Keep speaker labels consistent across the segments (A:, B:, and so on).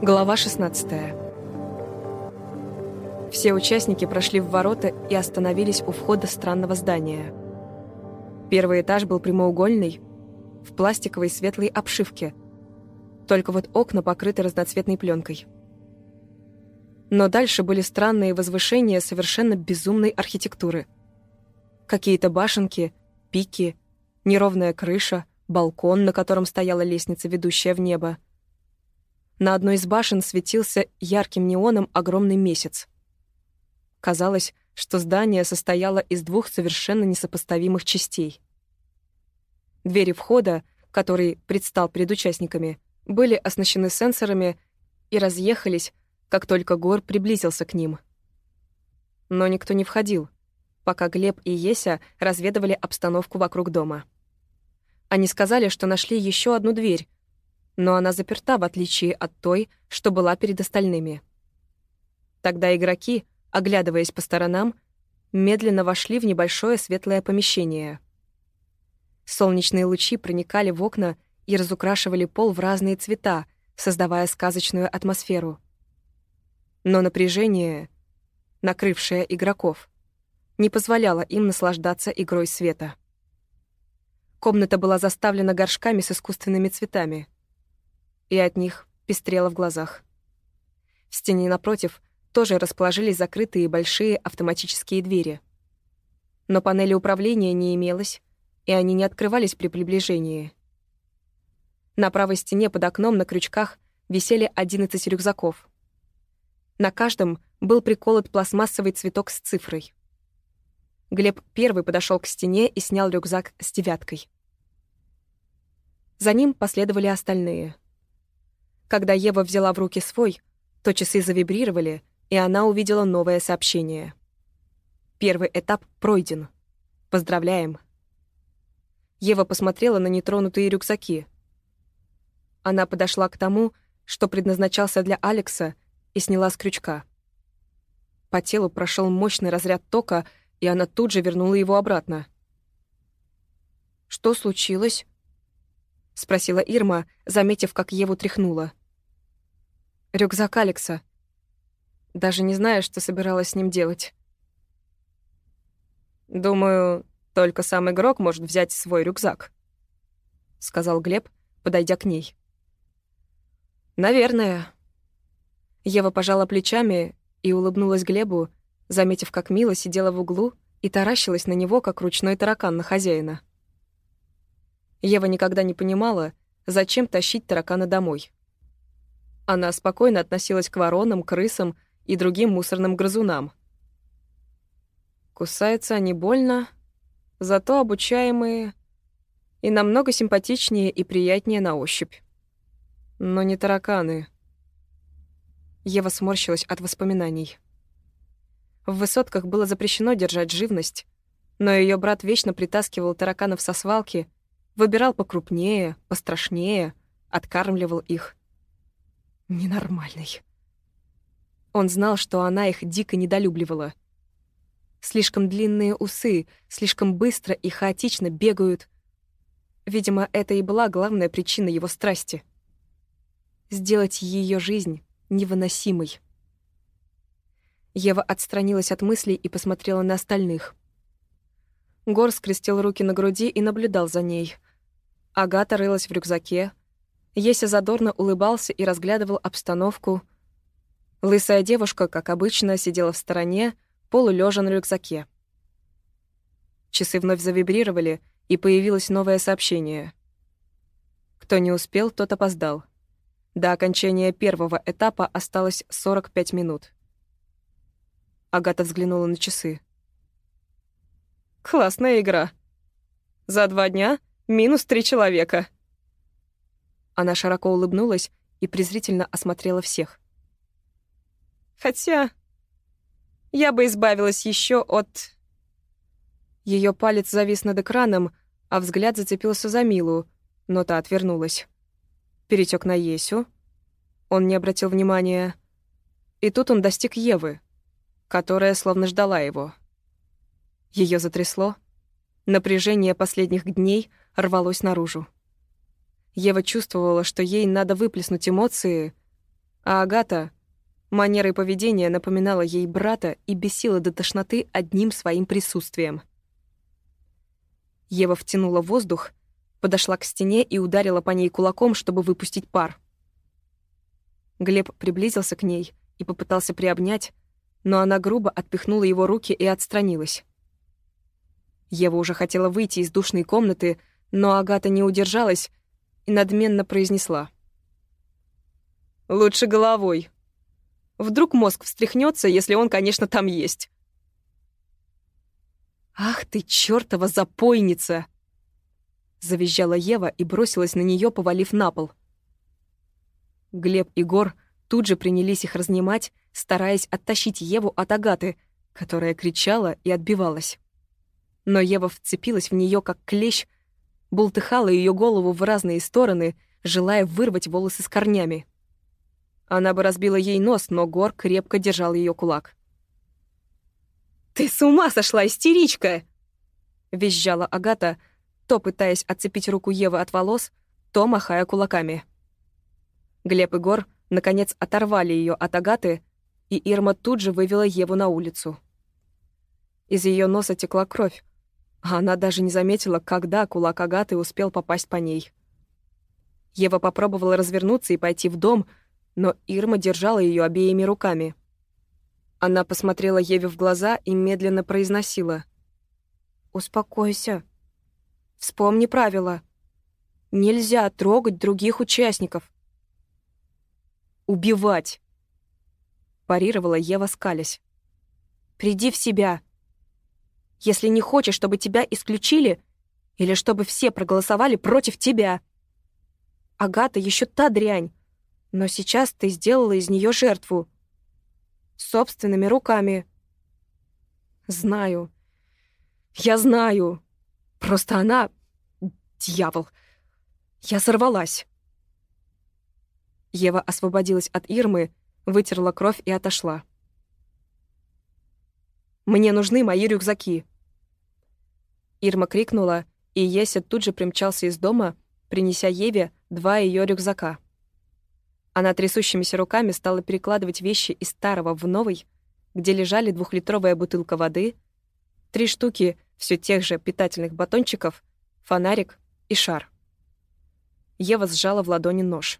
A: Глава 16. Все участники прошли в ворота и остановились у входа странного здания. Первый этаж был прямоугольный, в пластиковой светлой обшивке, только вот окна покрыты разноцветной пленкой. Но дальше были странные возвышения совершенно безумной архитектуры. Какие-то башенки, пики, неровная крыша, балкон, на котором стояла лестница, ведущая в небо. На одной из башен светился ярким неоном огромный месяц. Казалось, что здание состояло из двух совершенно несопоставимых частей. Двери входа, который предстал перед участниками, были оснащены сенсорами и разъехались, как только Гор приблизился к ним. Но никто не входил, пока Глеб и Еся разведывали обстановку вокруг дома. Они сказали, что нашли еще одну дверь, но она заперта, в отличие от той, что была перед остальными. Тогда игроки, оглядываясь по сторонам, медленно вошли в небольшое светлое помещение. Солнечные лучи проникали в окна и разукрашивали пол в разные цвета, создавая сказочную атмосферу. Но напряжение, накрывшее игроков, не позволяло им наслаждаться игрой света. Комната была заставлена горшками с искусственными цветами, и от них пестрело в глазах. В стене напротив тоже расположились закрытые большие автоматические двери. Но панели управления не имелось, и они не открывались при приближении. На правой стене под окном на крючках висели 11 рюкзаков. На каждом был приколот пластмассовый цветок с цифрой. Глеб первый подошел к стене и снял рюкзак с 9. За ним последовали остальные. Когда Ева взяла в руки свой, то часы завибрировали, и она увидела новое сообщение. Первый этап пройден. Поздравляем. Ева посмотрела на нетронутые рюкзаки. Она подошла к тому, что предназначался для Алекса, и сняла с крючка. По телу прошел мощный разряд тока, и она тут же вернула его обратно. «Что случилось?» — спросила Ирма, заметив, как Еву тряхнула. «Рюкзак Алекса. Даже не знаю, что собиралась с ним делать». «Думаю, только сам игрок может взять свой рюкзак», — сказал Глеб, подойдя к ней. «Наверное». Ева пожала плечами и улыбнулась Глебу, заметив, как Мила сидела в углу и таращилась на него, как ручной таракан на хозяина. Ева никогда не понимала, зачем тащить таракана домой. Она спокойно относилась к воронам, крысам и другим мусорным грызунам. Кусаются они больно, зато обучаемые и намного симпатичнее и приятнее на ощупь. Но не тараканы. Ева сморщилась от воспоминаний. В высотках было запрещено держать живность, но ее брат вечно притаскивал тараканов со свалки, выбирал покрупнее, пострашнее, откармливал их. Ненормальный. Он знал, что она их дико недолюбливала. Слишком длинные усы, слишком быстро и хаотично бегают. Видимо, это и была главная причина его страсти. Сделать ее жизнь невыносимой. Ева отстранилась от мыслей и посмотрела на остальных. Гор скрестил руки на груди и наблюдал за ней. Агата рылась в рюкзаке. Еся задорно улыбался и разглядывал обстановку. Лысая девушка, как обычно, сидела в стороне, полулежа на рюкзаке. Часы вновь завибрировали, и появилось новое сообщение. Кто не успел, тот опоздал. До окончания первого этапа осталось 45 минут. Агата взглянула на часы. «Классная игра. За 2 дня минус 3 человека». Она широко улыбнулась и презрительно осмотрела всех. «Хотя я бы избавилась еще от...» Ее палец завис над экраном, а взгляд зацепился за Милу, но та отвернулась. Перетек на Есю. Он не обратил внимания. И тут он достиг Евы, которая словно ждала его. Ее затрясло. Напряжение последних дней рвалось наружу. Ева чувствовала, что ей надо выплеснуть эмоции, А Агата манерой поведения напоминала ей брата и бесила до тошноты одним своим присутствием. Ева втянула воздух, подошла к стене и ударила по ней кулаком, чтобы выпустить пар. Глеб приблизился к ней и попытался приобнять, но она грубо отпихнула его руки и отстранилась. Ева уже хотела выйти из душной комнаты, но Агата не удержалась и надменно произнесла: «Лучше головой. Вдруг мозг встряхнется, если он, конечно, там есть». «Ах ты, чёртова запойница!» — завизжала Ева и бросилась на неё, повалив на пол. Глеб и Гор тут же принялись их разнимать, стараясь оттащить Еву от Агаты, которая кричала и отбивалась. Но Ева вцепилась в неё как клещ, бултыхала её голову в разные стороны, желая вырвать волосы с корнями. Она бы разбила ей нос, но Гор крепко держал её кулак. «Ты с ума сошла, истеричка!» — визжала Агата, то пытаясь отцепить руку Евы от волос, то махая кулаками. Глеб и Гор, наконец, оторвали её от Агаты, и Ирма тут же вывела Еву на улицу. Из её носа текла кровь, а она даже не заметила, когда кулак Агаты успел попасть по ней. Ева попробовала развернуться и пойти в дом, но Ирма держала её обеими руками. Она посмотрела Еве в глаза и медленно произносила: «Успокойся. Вспомни правила. Нельзя трогать других участников». «Убивать!» — парировала Ева, скалясь. «Приди в себя. Если не хочешь, чтобы тебя исключили, или чтобы все проголосовали против тебя. Агата еще та дрянь, но сейчас ты сделала из нее жертву. Собственными руками». «Знаю. Я знаю. Просто она... Дьявол. Я сорвалась». Ева освободилась от Ирмы, вытерла кровь и отошла. «Мне нужны мои рюкзаки». Ирма крикнула, и Еся тут же примчался из дома, принеся Еве 2 её рюкзака. Она трясущимися руками стала перекладывать вещи из старого в новый, где лежали 2-литровая бутылка воды, 3 штуки всё тех же питательных батончиков, фонарик и шар. Ева сжала в ладони нож.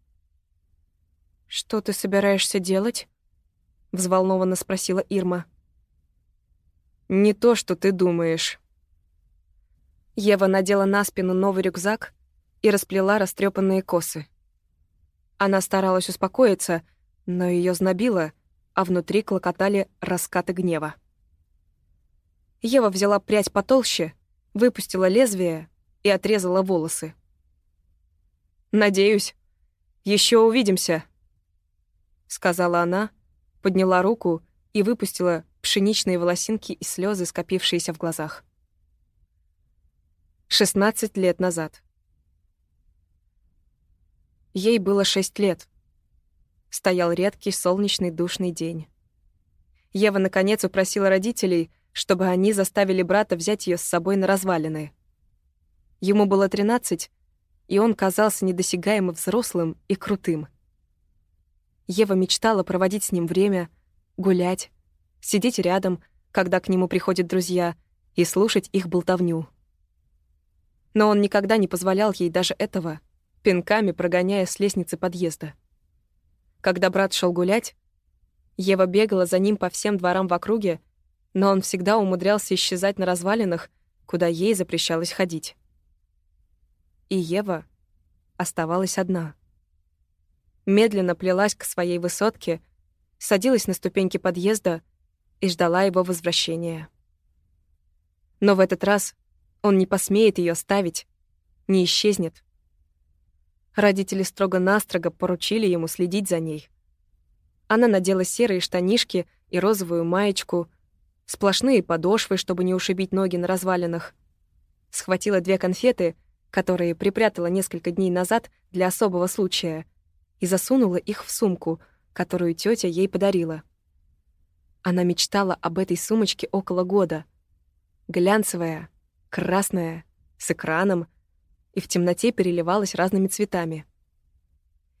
A: «Что ты собираешься делать?» — взволнованно спросила Ирма. «Не то, что ты думаешь». Ева надела на спину новый рюкзак и расплела растрепанные косы. Она старалась успокоиться, но её знобило, а внутри клокотали раскаты гнева. Ева взяла прядь потолще, выпустила лезвие и отрезала волосы. «Надеюсь, ещё увидимся», — сказала она, подняла руку и выпустила пшеничные волосинки и слёзы, скопившиеся в глазах. 16 лет назад. Ей было 6 лет. Стоял редкий солнечный душный день. Ева, наконец, упросила родителей, чтобы они заставили брата взять её с собой на развалины. Ему было 13, и он казался недосягаемо взрослым и крутым. Ева мечтала проводить с ним время, гулять, сидеть рядом, когда к нему приходят друзья, и слушать их болтовню. Но он никогда не позволял ей даже этого, пинками прогоняя с лестницы подъезда. Когда брат шел гулять, Ева бегала за ним по всем дворам в округе, но он всегда умудрялся исчезать на развалинах, куда ей запрещалось ходить. И Ева оставалась одна. Медленно плелась к своей высотке, садилась на ступеньки подъезда и ждала его возвращения. Но в этот раз он не посмеет ее оставить, не исчезнет. Родители строго-настрого поручили ему следить за ней. Она надела серые штанишки и розовую маечку, сплошные подошвы, чтобы не ушибить ноги на развалинах. Схватила 2 конфеты, которые припрятала несколько дней назад для особого случая, и засунула их в сумку, которую тётя ей подарила. Она мечтала об этой сумочке около года. Глянцевая, красная, с экраном, и в темноте переливалась разными цветами.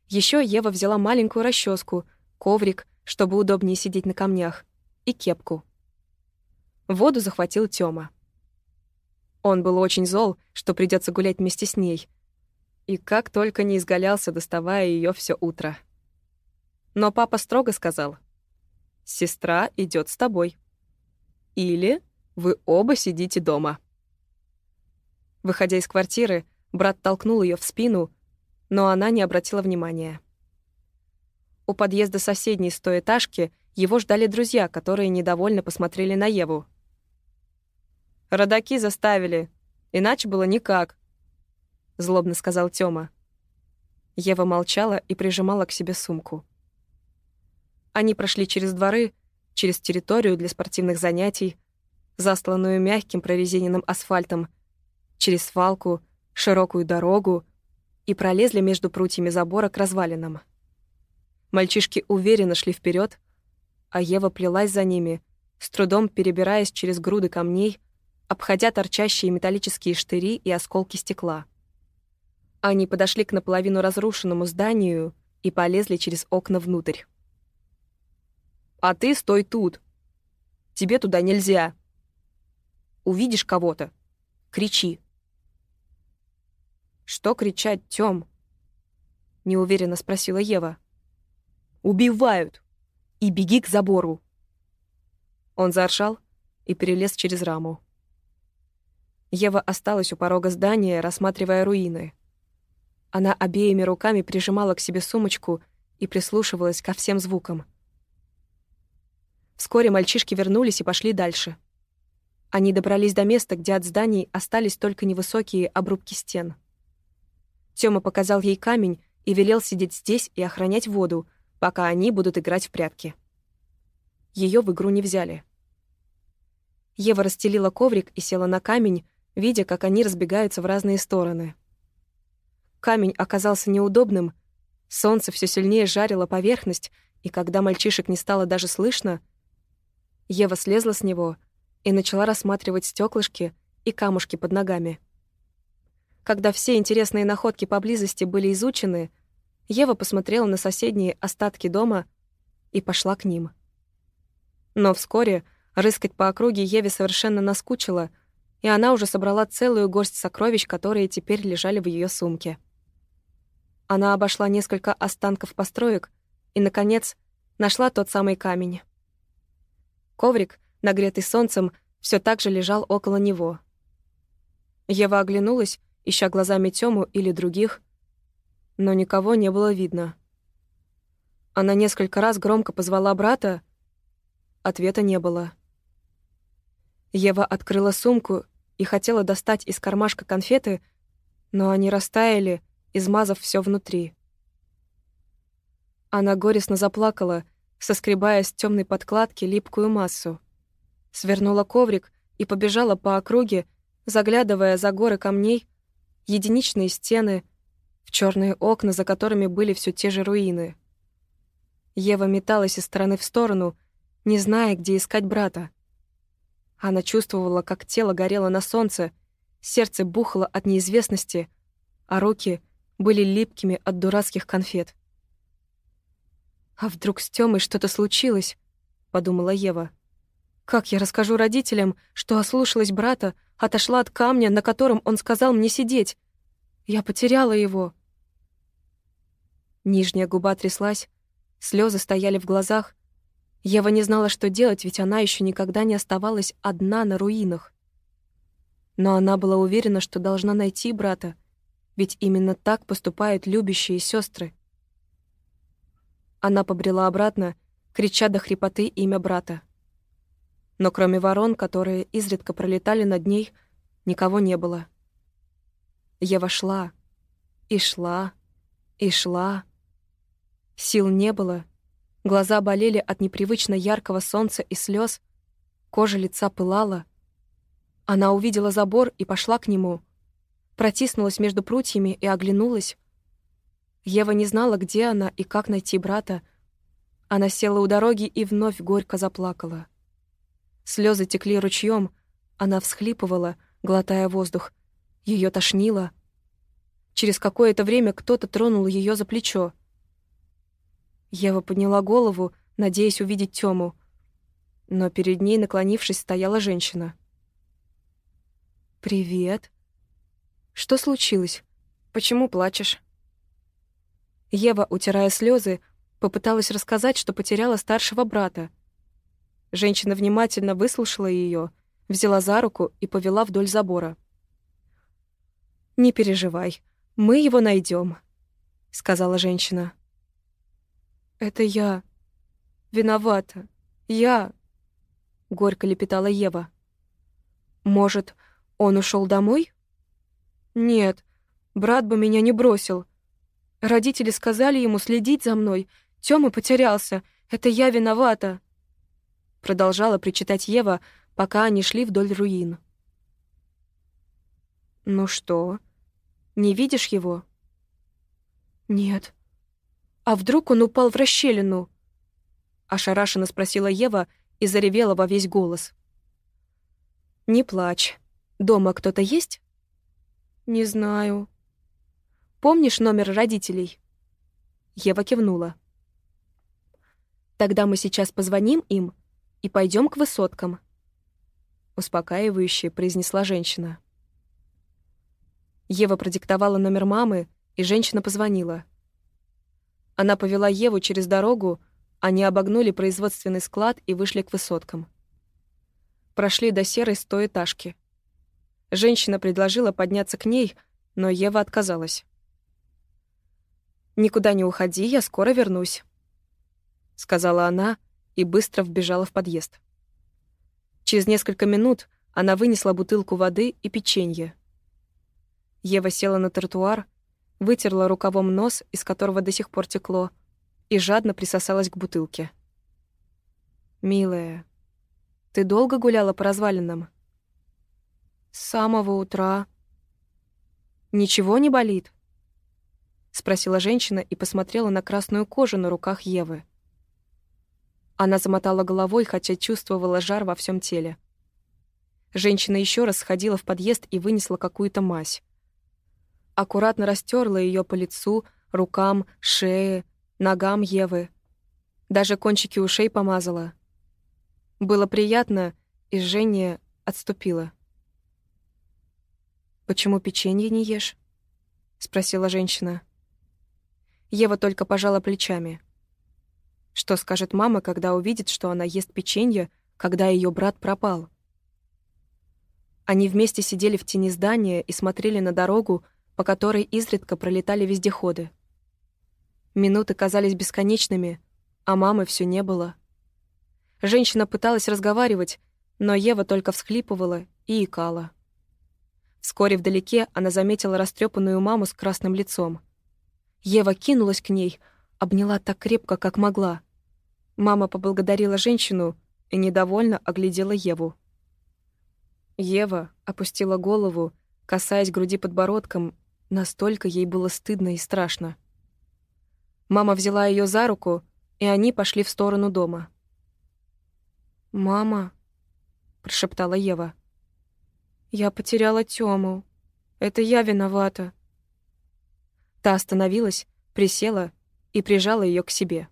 A: Еще Ева взяла маленькую расческу, коврик, чтобы удобнее сидеть на камнях, и кепку. Воду захватил Тёма. Он был очень зол, что придется гулять вместе с ней, и как только не изгалялся, доставая ее все утро. Но папа строго сказал: «Сестра идет с тобой. Или вы оба сидите дома». Выходя из квартиры, брат толкнул ее в спину, но она не обратила внимания. У подъезда соседней стоэтажки его ждали друзья, которые недовольно посмотрели на Еву. «Родаки заставили, иначе было никак», — злобно сказал Тёма. Ева молчала и прижимала к себе сумку. Они прошли через дворы, через территорию для спортивных занятий, застланную мягким прорезиненным асфальтом, через свалку, широкую дорогу и пролезли между прутьями забора к развалинам. Мальчишки уверенно шли вперед, а Ева плелась за ними, с трудом перебираясь через груды камней, обходя торчащие металлические штыри и осколки стекла. Они подошли к наполовину разрушенному зданию и полезли через окна внутрь. «А ты стой тут! Тебе туда нельзя! Увидишь кого-то — кричи!» «Что кричать, Тём?» — неуверенно спросила Ева. «Убивают! И беги к забору!» Он заржал и перелез через раму. Ева осталась у порога здания, рассматривая руины. Она обеими руками прижимала к себе сумочку и прислушивалась ко всем звукам. Вскоре мальчишки вернулись и пошли дальше. Они добрались до места, где от зданий остались только невысокие обрубки стен. Тёма показал ей камень и велел сидеть здесь и охранять воду, пока они будут играть в прятки. Её в игру не взяли. Ева расстелила коврик и села на камень, видя, как они разбегаются в разные стороны. Камень оказался неудобным, солнце все сильнее жарило поверхность, и когда мальчишек не стало даже слышно, Ева слезла с него и начала рассматривать стеклышки и камушки под ногами. Когда все интересные находки поблизости были изучены, Ева посмотрела на соседние остатки дома и пошла к ним. Но вскоре рыскать по округе Еве совершенно наскучило, и она уже собрала целую горсть сокровищ, которые теперь лежали в ее сумке. Она обошла несколько останков построек и, наконец, нашла тот самый камень. Коврик, нагретый солнцем, все так же лежал около него. Ева оглянулась, ища глазами Тёму или других, но никого не было видно. Она несколько раз громко позвала брата, ответа не было. Ева открыла сумку и хотела достать из кармашка конфеты, но они растаяли, измазав все внутри. Она горестно заплакала, соскребая с темной подкладки липкую массу. Свернула коврик и побежала по округе, заглядывая за горы камней, единичные стены, в черные окна, за которыми были все те же руины. Ева металась из стороны в сторону, не зная, где искать брата. Она чувствовала, как тело горело на солнце, сердце бухало от неизвестности, а руки были липкими от дурацких конфет. «А вдруг с Тёмой что-то случилось?» — подумала Ева. «Как я расскажу родителям, что ослушалась брата, отошла от камня, на котором он сказал мне сидеть? Я потеряла его». Нижняя губа тряслась, слезы стояли в глазах. Ева не знала, что делать, ведь она еще никогда не оставалась одна на руинах. Но она была уверена, что должна найти брата, ведь именно так поступают любящие сестры. Она побрела обратно, крича до хрипоты имя брата. Но кроме ворон, которые изредка пролетали над ней, никого не было. Ева шла, и шла, и шла. Сил не было. Глаза болели от непривычно яркого солнца и слез, кожа лица пылала. Она увидела забор и пошла к нему, протиснулась между прутьями и оглянулась. Ева не знала, где она и как найти брата. Она села у дороги и вновь горько заплакала. Слезы текли ручьем, она всхлипывала, глотая воздух. Ее тошнило. Через какое-то время кто-то тронул ее за плечо. Ева подняла голову, надеясь увидеть Тёму, но перед ней, наклонившись, стояла женщина. «Привет. Что случилось? Почему плачешь?» Ева, утирая слезы, попыталась рассказать, что потеряла старшего брата. Женщина внимательно выслушала ее, взяла за руку и повела вдоль забора. «Не переживай, мы его найдем», — сказала женщина. «Это я. Виновата. Я», — горько лепетала Ева. «Может, он ушел домой?» «Нет, брат бы меня не бросил. Родители сказали ему следить за мной. Тёма потерялся. Это я виновата», — продолжала причитать Ева, пока они шли вдоль руин. «Ну что, не видишь его?» «Нет. А вдруг он упал в расщелину?» — ошарашенно спросила Ева и заревела во весь голос. «Не плачь. Дома кто-то есть?» «Не знаю». «Помнишь номер родителей?» Ева кивнула. «Тогда мы сейчас позвоним им и пойдем к высоткам», — успокаивающе произнесла женщина. Ева продиктовала номер мамы, и женщина позвонила. Она повела Еву через дорогу, они обогнули производственный склад и вышли к высоткам. Прошли до серой стоэтажки. Женщина предложила подняться к ней, но Ева отказалась. «Никуда не уходи, я скоро вернусь», — сказала она и быстро вбежала в подъезд. Через несколько минут она вынесла бутылку воды и печенье. Ева села на тротуар, вытерла рукавом нос, из которого до сих пор текло, и жадно присосалась к бутылке. «Милая, ты долго гуляла по развалинам?» «С самого утра». «Ничего не болит?» — спросила женщина и посмотрела на красную кожу на руках Евы. Она замотала головой, хотя чувствовала жар во всем теле. Женщина еще раз сходила в подъезд и вынесла какую-то мазь. Аккуратно растерла ее по лицу, рукам, шее, ногам Евы. Даже кончики ушей помазала. Было приятно, и жжение отступило. «Почему печенье не ешь?» — спросила женщина. Ева только пожала плечами. Что скажет мама, когда увидит, что она ест печенье, когда ее брат пропал? Они вместе сидели в тени здания и смотрели на дорогу, по которой изредка пролетали вездеходы. Минуты казались бесконечными, а мамы все не было. Женщина пыталась разговаривать, но Ева только всхлипывала и икала. Вскоре вдалеке она заметила растрепанную маму с красным лицом. Ева кинулась к ней, обняла так крепко, как могла. Мама поблагодарила женщину и недовольно оглядела Еву. Ева опустила голову, касаясь груди подбородком, настолько ей было стыдно и страшно. Мама взяла ее за руку, и они пошли в сторону дома. «Мама», — прошептала Ева, — «я потеряла Тёму. Это я виновата». Та остановилась, присела и прижала ее к себе.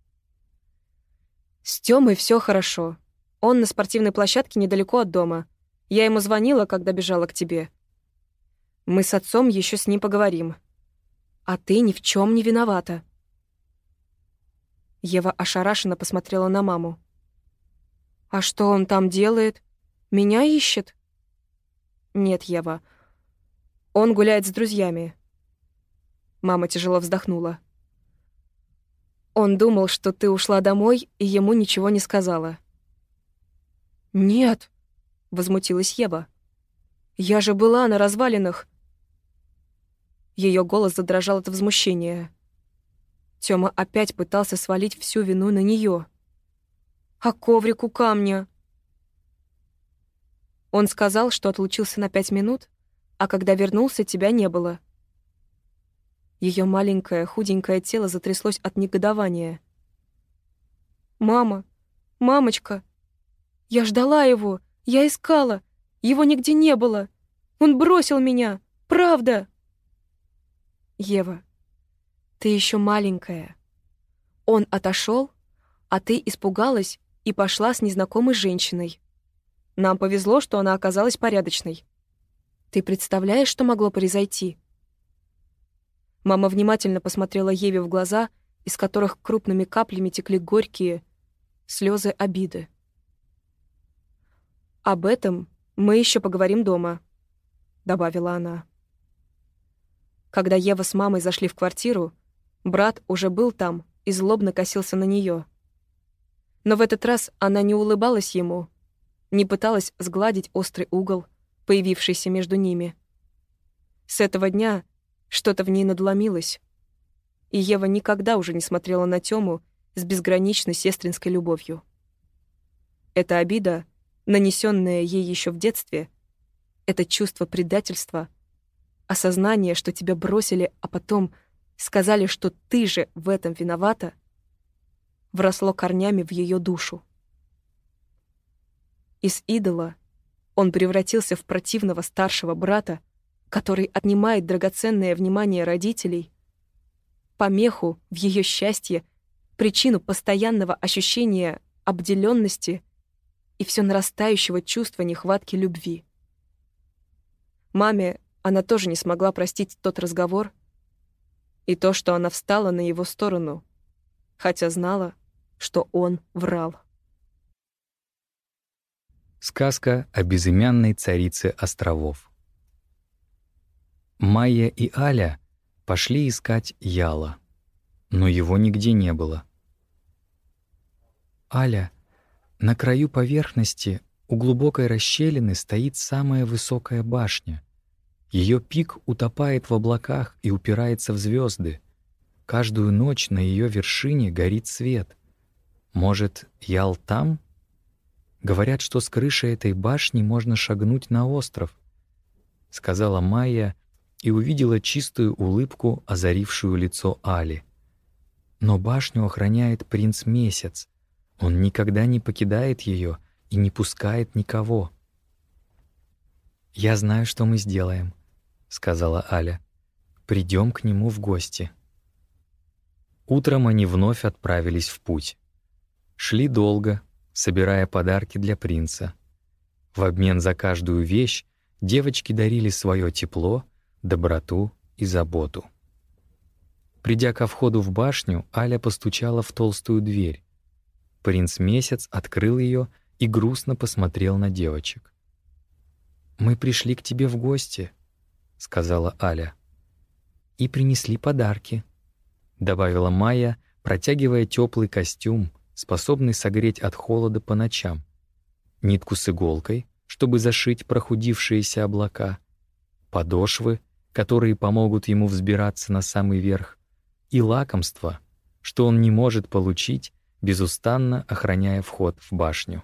A: «С Тёмой все хорошо. Он на спортивной площадке недалеко от дома. Я ему звонила, когда бежала к тебе. Мы с отцом еще с ним поговорим. А ты ни в чем не виновата». Ева ошарашенно посмотрела на маму. «А что он там делает? Меня ищет?» «Нет, Ева. Он гуляет с друзьями». Мама тяжело вздохнула. «Он думал, что ты ушла домой, и ему ничего не сказала». «Нет», — возмутилась Ева. «Я же была на развалинах». Ее голос задрожал от возмущения. Тёма опять пытался свалить всю вину на нее. «А коврик у камня?» Он сказал, что отлучился на 5 минут, а когда вернулся, тебя не было. Ее маленькое, худенькое тело затряслось от негодования. «Мама! Мамочка! Я ждала его! Я искала! Его нигде не было! Он бросил меня! Правда!» «Ева, ты еще маленькая. Он отошел, а ты испугалась и пошла с незнакомой женщиной. Нам повезло, что она оказалась порядочной. Ты представляешь, что могло произойти?» Мама внимательно посмотрела Еве в глаза, из которых крупными каплями текли горькие слезы обиды. «Об этом мы еще поговорим дома», — добавила она. Когда Ева с мамой зашли в квартиру, брат уже был там и злобно косился на нее. Но в этот раз она не улыбалась ему, не пыталась сгладить острый угол, появившийся между ними. С этого дня что-то в ней надломилось, и Ева никогда уже не смотрела на Тему с безграничной сестринской любовью. Эта обида, нанесенная ей еще в детстве, это чувство предательства, осознание, что тебя бросили, а потом сказали, что ты же в этом виновата, вросло корнями в ее душу. Из идола он превратился в противного старшего брата, который отнимает драгоценное внимание родителей, помеху в ее счастье, причину постоянного ощущения обделенности и все нарастающего чувства нехватки любви. Маме она тоже не смогла простить тот разговор и то, что она встала на его сторону, хотя знала, что он врал.
B: Сказка о безымянной царице островов. Майя и Аля пошли искать Яла, но его нигде не было. «Аля, на краю поверхности у глубокой расщелины стоит самая высокая башня. Ее пик утопает в облаках и упирается в звезды. Каждую ночь на ее вершине горит свет. Может, Ял там? Говорят, что с крыши этой башни можно шагнуть на остров», — сказала Майя и увидела чистую улыбку, озарившую лицо Али. «Но башню охраняет принц Месяц. Он никогда не покидает ее и не пускает никого». «Я знаю, что мы сделаем», — сказала Аля. «Придем к нему в гости». Утром они вновь отправились в путь. Шли долго, собирая подарки для принца. В обмен за каждую вещь девочки дарили свое тепло, доброту и заботу. Придя ко входу в башню, Аля постучала в толстую дверь. Принц Месяц открыл ее и грустно посмотрел на девочек. «Мы пришли к тебе в гости», — сказала Аля. «И принесли подарки», — добавила Майя, протягивая теплый костюм, способный согреть от холода по ночам, нитку с иголкой, чтобы зашить прохудившиеся облака, подошвы, которые помогут ему взбираться на самый верх, и лакомства, что он не может получить, безустанно охраняя вход в башню.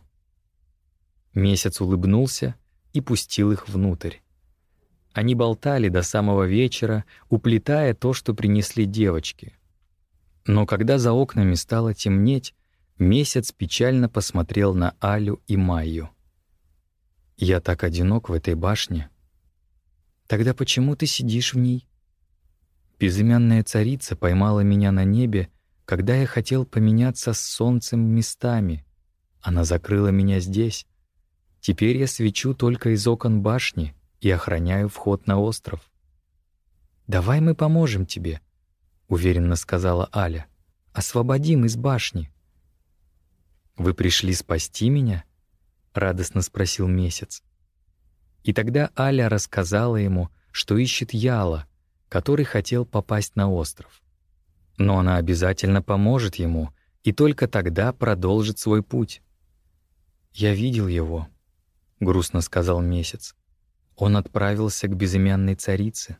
B: Месяц улыбнулся и пустил их внутрь. Они болтали до самого вечера, уплетая то, что принесли девочки. Но когда за окнами стало темнеть, Месяц печально посмотрел на Алю и Майю. «Я так одинок в этой башне». «Тогда почему ты сидишь в ней?» «Безымянная царица поймала меня на небе, когда я хотел поменяться с солнцем местами. Она закрыла меня здесь. Теперь я свечу только из окон башни и охраняю вход на остров». «Давай мы поможем тебе», — уверенно сказала Аля. «Освободим из башни». «Вы пришли спасти меня?» — радостно спросил Месяц. И тогда Аля рассказала ему, что ищет Яла, который хотел попасть на остров. Но она обязательно поможет ему и только тогда продолжит свой путь. «Я видел его», — грустно сказал Месяц. «Он отправился к безымянной царице».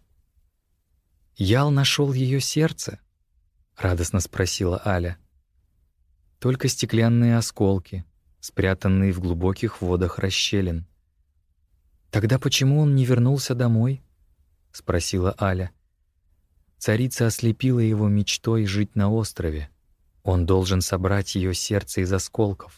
B: «Ял нашел ее сердце?» — радостно спросила Аля. «Только стеклянные осколки, спрятанные в глубоких водах расщелин». «Тогда почему он не вернулся домой?» — спросила Аля. Царица ослепила его мечтой жить на острове. Он должен собрать ее сердце из осколков.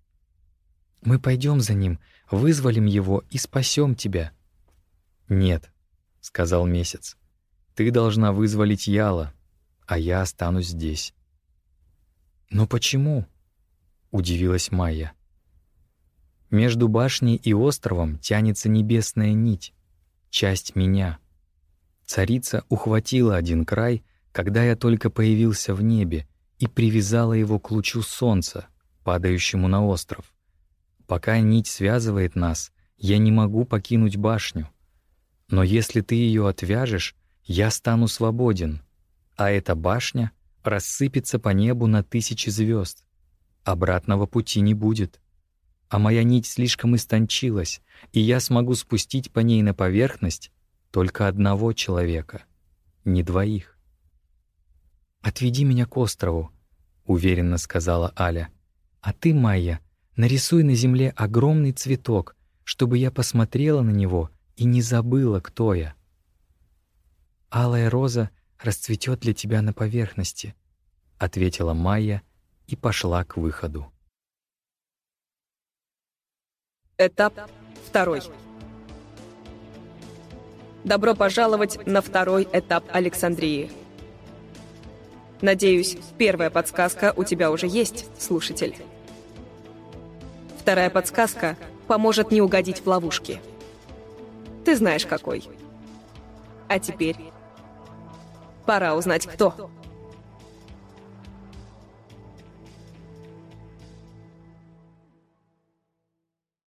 B: «Мы пойдем за ним, вызволим его и спасем тебя». «Нет», — сказал Месяц. «Ты должна вызволить Яла, а я останусь здесь». «Но почему?» — удивилась Майя. «Между башней и островом тянется небесная нить, часть меня. Царица ухватила один край, когда я только появился в небе, и привязала его к лучу солнца, падающему на остров. Пока нить связывает нас, я не могу покинуть башню. Но если ты ее отвяжешь, я стану свободен, а эта башня рассыпется по небу на тысячи звезд. Обратного пути не будет. А моя нить слишком истончилась, и я смогу спустить по ней на поверхность только одного человека, не двоих. «Отведи меня к острову», — уверенно сказала Аля. «А ты, Майя, нарисуй на земле огромный цветок, чтобы я посмотрела на него и не забыла, кто я. Алая роза расцветет для тебя на поверхности», — ответила Майя и пошла к выходу.
A: Этап 2. Добро пожаловать на второй этап Александрии. Надеюсь, первая подсказка у тебя уже есть, слушатель. Вторая подсказка поможет не угодить в ловушки. Ты знаешь, какой. А теперь пора узнать, кто.